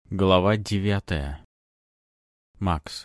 Глава 9. Макс.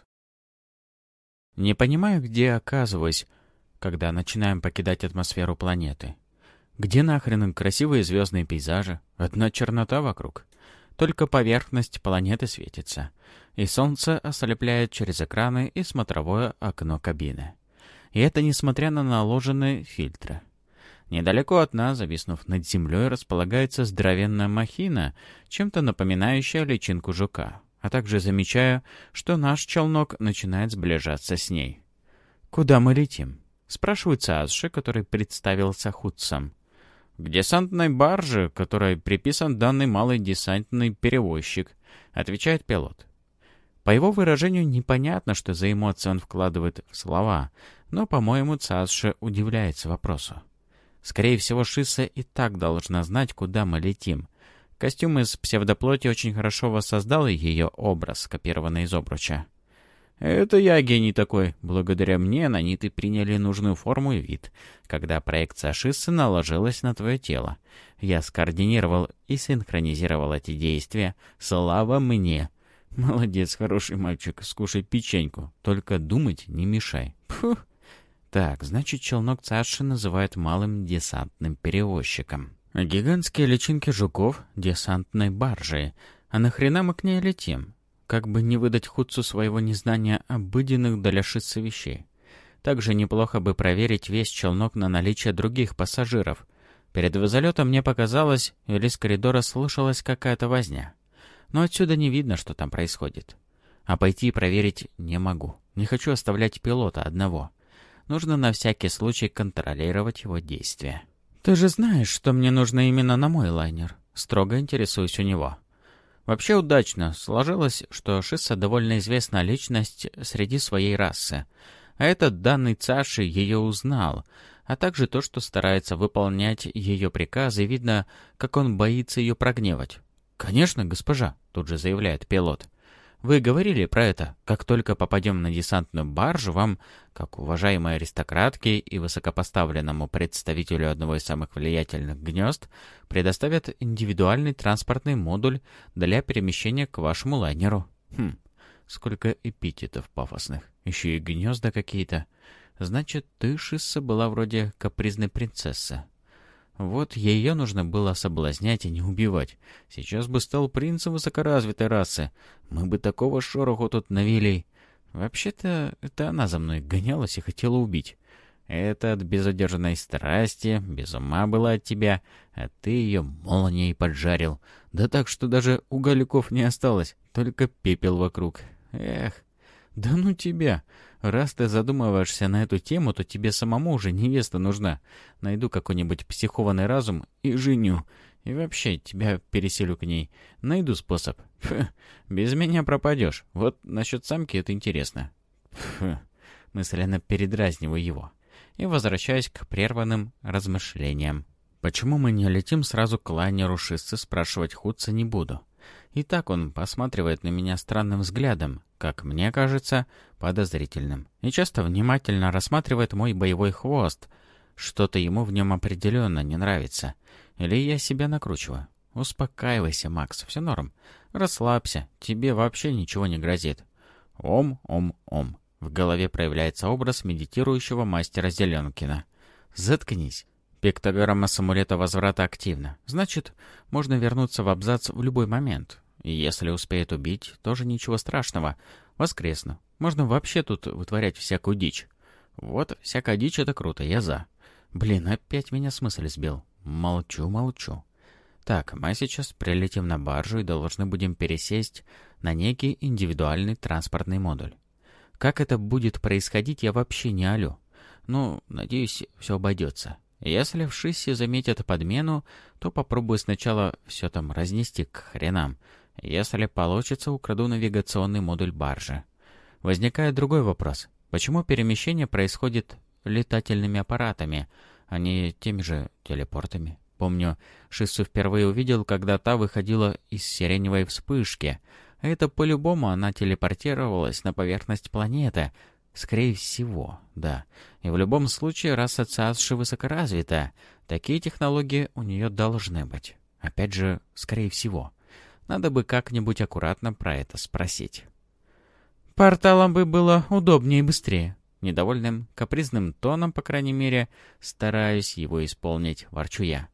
Не понимаю, где оказываюсь, когда начинаем покидать атмосферу планеты. Где нахрен красивые звездные пейзажи? Одна чернота вокруг. Только поверхность планеты светится, и солнце ослепляет через экраны и смотровое окно кабины. И это несмотря на наложенные фильтры. Недалеко от нас, зависнув над землей, располагается здоровенная махина, чем-то напоминающая личинку жука. А также замечаю, что наш челнок начинает сближаться с ней. «Куда мы летим?» — спрашивает Цааши, который представился Худсом. «К десантной барже, которой приписан данный малый десантный перевозчик», — отвечает пилот. По его выражению непонятно, что за эмоции он вкладывает в слова, но, по-моему, Цааши удивляется вопросу. Скорее всего, Шисса и так должна знать, куда мы летим. Костюм из псевдоплоти очень хорошо воссоздал ее образ, скопированный из обруча. «Это я гений такой. Благодаря мне наниты приняли нужную форму и вид, когда проекция Шиссы наложилась на твое тело. Я скоординировал и синхронизировал эти действия. Слава мне!» «Молодец, хороший мальчик, скушай печеньку. Только думать не мешай». Фух. Так, значит, челнок Цааши называют малым десантным перевозчиком. Гигантские личинки жуков — десантной баржей. А нахрена мы к ней летим? Как бы не выдать Худсу своего незнания обыденных для Шиссы вещей. Также неплохо бы проверить весь челнок на наличие других пассажиров. Перед взлетом мне показалось, или с коридора слышалась какая-то возня. Но отсюда не видно, что там происходит. А пойти проверить не могу. Не хочу оставлять пилота одного. Нужно на всякий случай контролировать его действия. «Ты же знаешь, что мне нужно именно на мой лайнер?» Строго интересуюсь у него. Вообще удачно сложилось, что Шисса довольно известная личность среди своей расы. А этот данный Цааши ее узнал, а также то, что старается выполнять ее приказы, видно, как он боится ее прогневать. «Конечно, госпожа», — тут же заявляет пилот. «Вы говорили про это. Как только попадем на десантную баржу, вам, как уважаемой аристократке и высокопоставленному представителю одного из самых влиятельных гнезд, предоставят индивидуальный транспортный модуль для перемещения к вашему лайнеру». Сколько эпитетов пафосных. Еще и гнезда какие-то. Значит, ты, Шисса, была вроде капризной принцессы. Вот ее нужно было соблазнять и не убивать. Сейчас бы стал принцем высокоразвитой расы. Мы бы такого шороху тут навели. Вообще-то, это она за мной гонялась и хотела убить. Это от безудержной страсти, без ума была от тебя, а ты ее молнией поджарил. Да так, что даже угольков не осталось, только пепел вокруг. Эх, да ну тебя! Раз ты задумываешься на эту тему, то тебе самому уже невеста нужна. Найду какой-нибудь психованный разум и женю. И вообще тебя переселю к ней. Найду способ. Без меня пропадешь. Вот насчет самки это интересно. Мысленно передразниваю его. И возвращаюсь к прерванным размышлениям. Почему мы не летим сразу к лайнеру Шиссы, спрашивать Худса не буду. И так он посматривает на меня странным взглядом, как мне кажется, подозрительным, и часто внимательно рассматривает мой боевой хвост. Что-то ему в нем определенно не нравится. Или я себя накручиваю. Успокаивайся, Макс, все норм. Расслабься, тебе вообще ничего не грозит. Ом. В голове проявляется образ медитирующего мастера Зеленкина. Заткнись. Пиктограмма с амулета возврата активна. Значит, можно вернуться в абзац в любой момент. И если успеет убить, тоже ничего страшного. Воскресну. Можно вообще тут вытворять всякую дичь. Вот, всякая дичь — это круто, я за. Блин, опять меня с мысли сбил. Молчу. Так, мы сейчас прилетим на баржу и должны будем пересесть на некий индивидуальный транспортный модуль. Как это будет происходить, я вообще не алю. Ну, надеюсь, все обойдется. Если в Шиссе заметят подмену, то попробую сначала все там разнести к хренам. Если получится, украду навигационный модуль баржи. Возникает другой вопрос. Почему перемещение происходит летательными аппаратами, а не теми же телепортами? Помню, Шиссу впервые увидел, когда та выходила из сиреневой вспышки. А это по-любому она телепортировалась на поверхность планеты. Скорее всего, да. И в любом случае раса Цааши высокоразвита. Такие технологии у нее должны быть. Опять же, скорее всего. Надо бы как-нибудь аккуратно про это спросить. «Порталом бы было удобнее и быстрее». Недовольным, капризным тоном, по крайней мере, стараюсь его исполнить, ворчу я.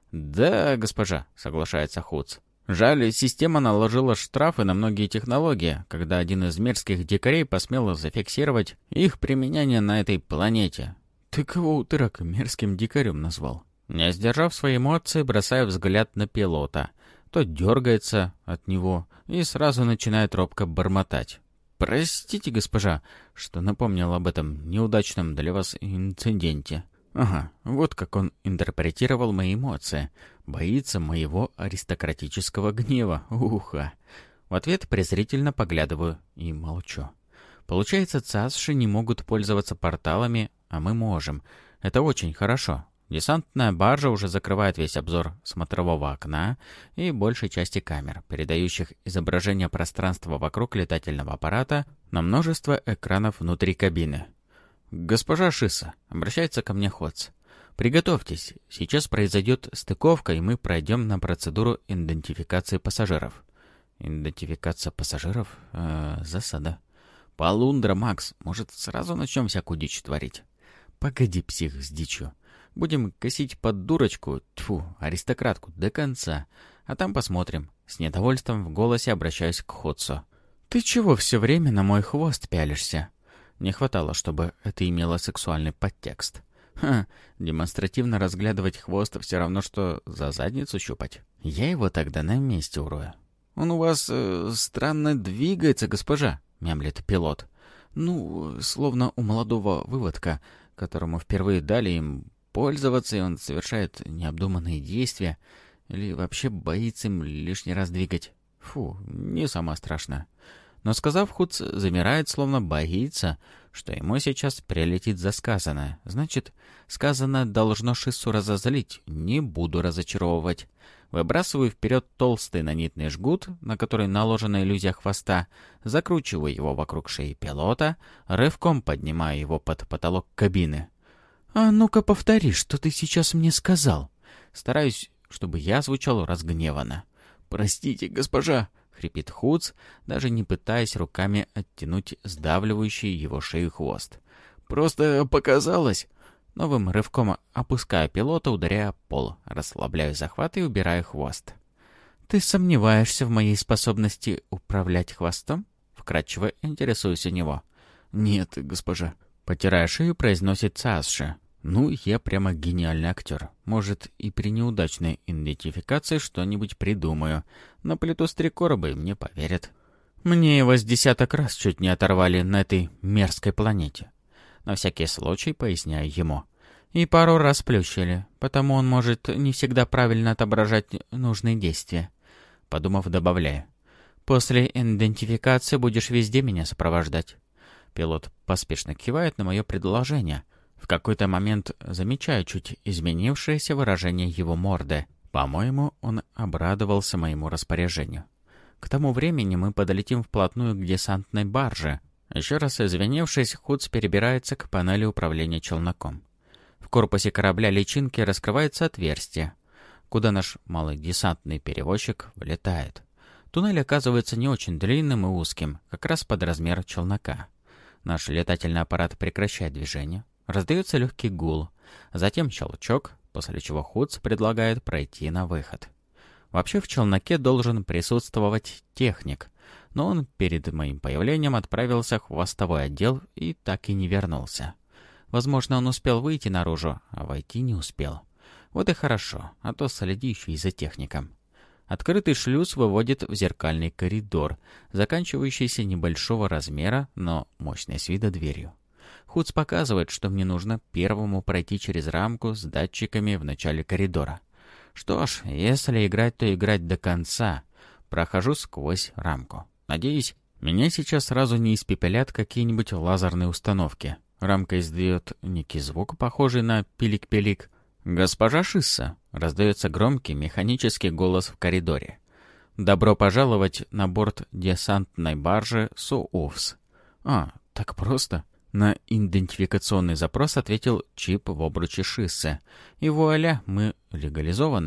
«Да, госпожа», — соглашается Хуц. «Жаль, система наложила штрафы на многие технологии, когда один из мерзких дикарей посмел зафиксировать их применение на этой планете». «Ты кого, утырок, мерзким дикарем назвал?» Не сдержав свои эмоции, бросаю взгляд на пилота. Тот дергается от него и сразу начинает робко бормотать. «Простите, госпожа, что напомнил об этом неудачном для вас инциденте». Ага, вот как он интерпретировал мои эмоции. Боится моего аристократического гнева. Уха. В ответ презрительно поглядываю и молчу. Получается, цасши не могут пользоваться порталами, а мы можем. Это очень хорошо. Десантная баржа уже закрывает весь обзор смотрового окна и большей части камер, передающих изображение пространства вокруг летательного аппарата на множество экранов внутри кабины. «Госпожа Шисса», — обращается ко мне Ходс, — «приготовьтесь, сейчас произойдет стыковка, и мы пройдем на процедуру идентификации пассажиров». «Идентификация пассажиров? Засада». «Полундра, Макс, может, сразу начнем всякую дичь творить?» «Погоди, псих, с дичью. Будем косить под дурочку, аристократку, до конца. А там посмотрим». С недовольством в голосе обращаюсь к Ходсу. «Ты чего все время на мой хвост пялишься?» Не хватало, чтобы это имело сексуальный подтекст. Демонстративно разглядывать хвост все равно, что за задницу щупать. Я его тогда на месте урою. «Он у вас странно двигается, госпожа», — мямлит пилот. «Ну, словно у молодого выводка, которому впервые дали им пользоваться, и он совершает необдуманные действия, или вообще боится им лишний раз двигать. Фу, не сама страшная». Но, сказав, Хуц замирает, словно боится, что ему сейчас прилетит за сказанное. Значит, сказанное должно Шиссу разозлить. Не буду разочаровывать. Выбрасываю вперед толстый нанитный жгут, на который наложена иллюзия хвоста, закручиваю его вокруг шеи пилота, рывком поднимаю его под потолок кабины. «А ну-ка повтори, что ты сейчас мне сказал». Стараюсь, чтобы я звучал разгневанно. «Простите, госпожа», — хрипит Хуц, даже не пытаясь руками оттянуть сдавливающий его шею хвост. «Просто показалось». Новым рывком опускаю пилота, ударяя об пол, расслабляю захват и убираю хвост. «Ты сомневаешься в моей способности управлять хвостом?» Вкратчиво интересуюсь у него. «Нет, госпожа», — потирая шею, произносит Цаасши. «Ну, я прямо гениальный актер. Может, и при неудачной идентификации что-нибудь придумаю. На плиту с 3 короба и мне поверят. Мне его с 10 раз чуть не оторвали на этой мерзкой планете». На всякий случай поясняю ему. «И пару раз плющили, потому он может не всегда правильно отображать нужные действия». Подумав, добавляю. «После идентификации будешь везде меня сопровождать». Пилот поспешно кивает на мое предложение. В какой-то момент замечаю чуть изменившееся выражение его морды. По-моему, он обрадовался моему распоряжению. К тому времени мы подлетим вплотную к десантной барже. Еще раз извинившись, Хуц перебирается к панели управления челноком. В корпусе корабля личинки раскрывается отверстие, куда наш малый десантный перевозчик влетает. Туннель оказывается не очень длинным и узким, как раз под размер челнока. Наш летательный аппарат прекращает движение. Раздается легкий гул, затем щелчок, после чего Хуц предлагает пройти на выход. Вообще в челноке должен присутствовать техник, но он перед моим появлением отправился в хвостовой отдел и так и не вернулся. Возможно, он успел выйти наружу, а войти не успел. Вот и хорошо, а то следи еще и за техником. Открытый шлюз выводит в зеркальный коридор, заканчивающийся небольшого размера, но мощной с вида дверью. Хуц показывает, что мне нужно первому пройти через рамку с датчиками в начале коридора. Что ж, если играть, то играть до конца. Прохожу сквозь рамку. Надеюсь, меня сейчас сразу не испепелят какие-нибудь лазерные установки. Рамка издает некий звук, похожий на пилик-пилик. «Госпожа Шисса!» — раздается громкий механический голос в коридоре. «Добро пожаловать на борт десантной баржи Соувс». «А, так просто?» На идентификационный запрос ответил чип в обруче Шиссы. И вуаля, мы легализованы.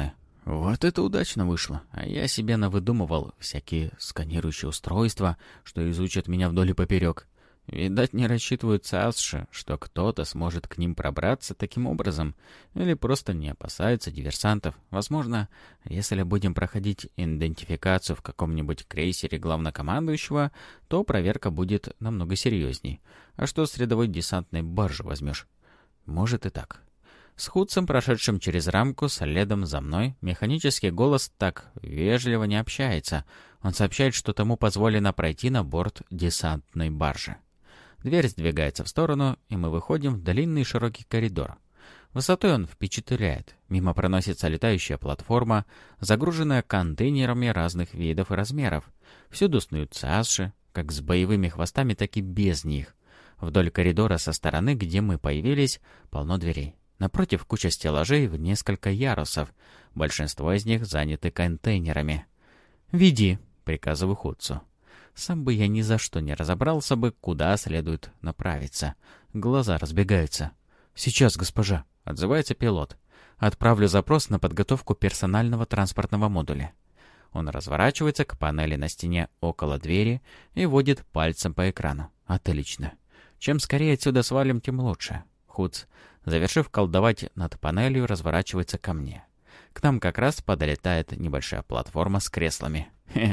Вот это удачно вышло. А я себе навыдумывал всякие сканирующие устройства, что изучат меня вдоль и поперек. Видать, не рассчитывают ЦАСШи, что кто-то сможет к ним пробраться таким образом, или просто не опасаются диверсантов. Возможно, если будем проходить идентификацию в каком-нибудь крейсере главнокомандующего, то проверка будет намного серьезней. А что с рядовой десантной баржи возьмешь? Может и так. С Худсом, прошедшим через рамку, следом за мной, механический голос так вежливо не общается. Он сообщает, что тому позволено пройти на борт десантной баржи. Дверь сдвигается в сторону, и мы выходим в длинный широкий коридор. Высотой он впечатляет. Мимо проносится летающая платформа, загруженная контейнерами разных видов и размеров. Всюду снуют ЦАСШи, как с боевыми хвостами, так и без них. Вдоль коридора со стороны, где мы появились, полно дверей. Напротив куча стеллажей в несколько ярусов. Большинство из них заняты контейнерами. «Веди», — приказываю Худсу. Сам бы я ни за что не разобрался бы, куда следует направиться. Глаза разбегаются. «Сейчас, госпожа», — отзывается пилот. «Отправлю запрос на подготовку персонального транспортного модуля». Он разворачивается к панели на стене около двери и водит пальцем по экрану. «Отлично. Чем скорее отсюда свалим, тем лучше». Худс, завершив колдовать над панелью, разворачивается ко мне. К нам как раз подлетает небольшая платформа с креслами.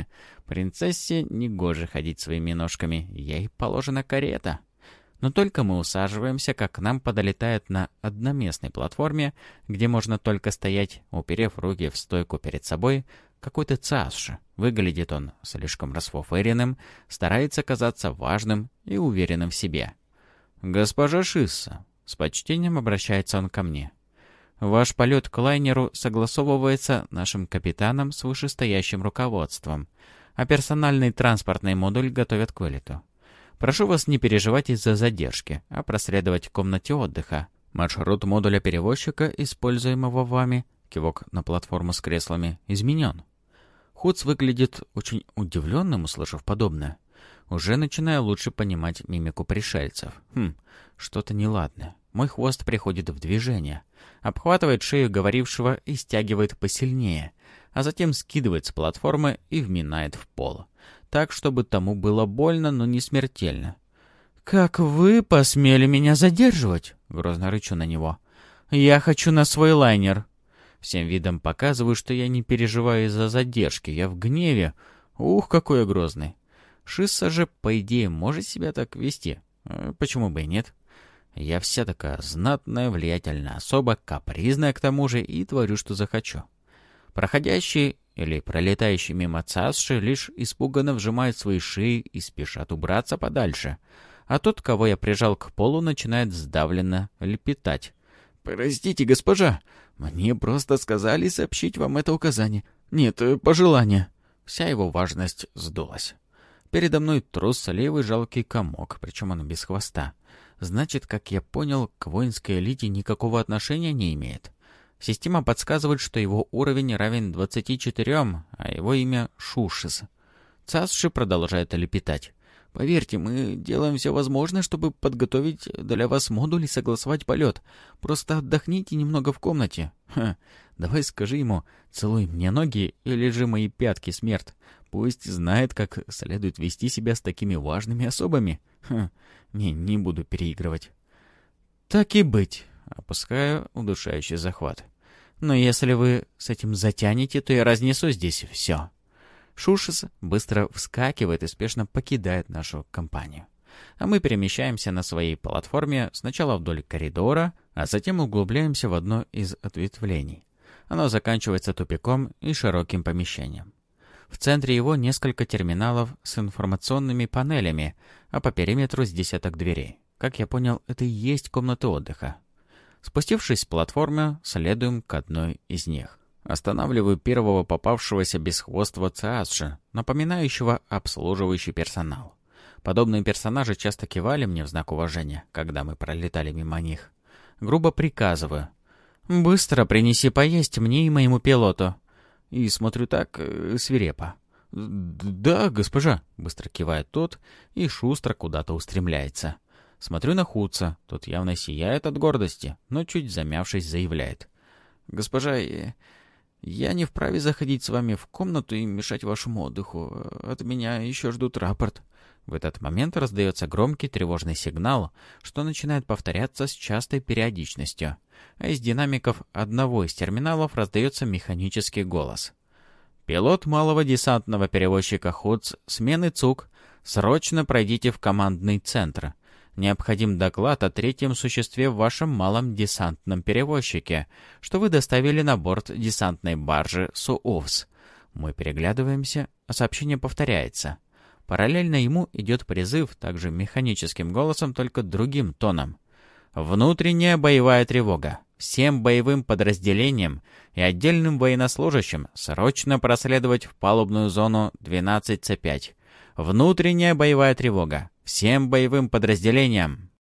Принцессе негоже ходить своими ножками, ей положена карета. Но только мы усаживаемся, как к нам подолетает на одноместной платформе, где можно только стоять, уперев руки в стойку перед собой, какой-то ЦАСШ. Выглядит он слишком расфуфыренным, старается казаться важным и уверенным в себе. «Госпожа Шисса», — с почтением обращается он ко мне, — «ваш полет к лайнеру согласовывается нашим капитаном с вышестоящим руководством, а персональный транспортный модуль готовят к вылету. Прошу вас не переживать из-за задержки, а проследовать к комнате отдыха. Маршрут модуля перевозчика, используемого вами, кивок на платформу с креслами, изменен». Худс выглядит очень удивленным, услышав подобное. Уже начинаю лучше понимать мимику пришельцев. Что-то неладное. Мой хвост приходит в движение, обхватывает шею говорившего и стягивает посильнее, а затем скидывает с платформы и вминает в пол. Так, чтобы тому было больно, но не смертельно. «Как вы посмели меня задерживать?» — грозно рычу на него. «Я хочу на свой лайнер». Всем видом показываю, что я не переживаю из-за задержки, я в гневе. Ух, какой я грозный. Шисса же, по идее, может себя так вести. Почему бы и нет? Я вся такая знатная, влиятельная особа, капризная к тому же, и творю, что захочу. Проходящие или пролетающие мимо ЦАСШи лишь испуганно вжимают свои шеи и спешат убраться подальше. А тот, кого я прижал к полу, начинает сдавленно лепетать. «Простите, госпожа, мне просто сказали сообщить вам это указание. Нет, пожелание». Вся его важность сдулась. Передо мной трусливый жалкий комок, причем он без хвоста. Значит, как я понял, к воинской элите никакого отношения не имеет. Система подсказывает, что его уровень равен 24, а его имя Шушис. ЦАСШи продолжает лепетать. «Поверьте, мы делаем все возможное, чтобы подготовить для вас модуль и согласовать полет. Просто отдохните немного в комнате». Давай скажи ему, целуй мне ноги и лежи мои пятки, смерть. Пусть знает, как следует вести себя с такими важными особами. Не буду переигрывать. Так и быть. Опускаю удушающий захват. Но если вы с этим затянете, то я разнесу здесь все. Шушис быстро вскакивает и спешно покидает нашу компанию. А мы перемещаемся на своей платформе сначала вдоль коридора, а затем углубляемся в одно из ответвлений. Оно заканчивается тупиком и широким помещением. В центре его несколько терминалов с информационными панелями, а по периметру с десяток дверей. Как я понял, это и есть комната отдыха. Спустившись с платформы, следуем к одной из них. Останавливаю первого попавшегося бесхвостого ЦАСШи, напоминающего обслуживающий персонал. Подобные персонажи часто кивали мне в знак уважения, когда мы пролетали мимо них. Грубо приказываю: «Быстро принеси поесть мне и моему пилоту». И смотрю так свирепо. «Да, госпожа», — быстро кивает тот и шустро куда-то устремляется. Смотрю на Худса, тот явно сияет от гордости, но чуть замявшись заявляет: «Госпожа, Я не вправе заходить с вами в комнату и мешать вашему отдыху. От меня еще ждут рапорт». В этот момент раздается громкий тревожный сигнал, что начинает повторяться с частой периодичностью. А из динамиков одного из терминалов раздается механический голос. «Пилот малого десантного перевозчика ХУЦ смены ЦУК, срочно пройдите в командный центр. Необходим доклад о третьем существе в вашем малом десантном перевозчике, что вы доставили на борт десантной баржи СУОВС». Мы переглядываемся, а сообщение повторяется. Параллельно ему идет призыв, также механическим голосом, только другим тоном. «Внутренняя боевая тревога. Всем боевым подразделениям и отдельным военнослужащим срочно проследовать в палубную зону 12С5. Внутренняя боевая тревога. Всем боевым подразделениям».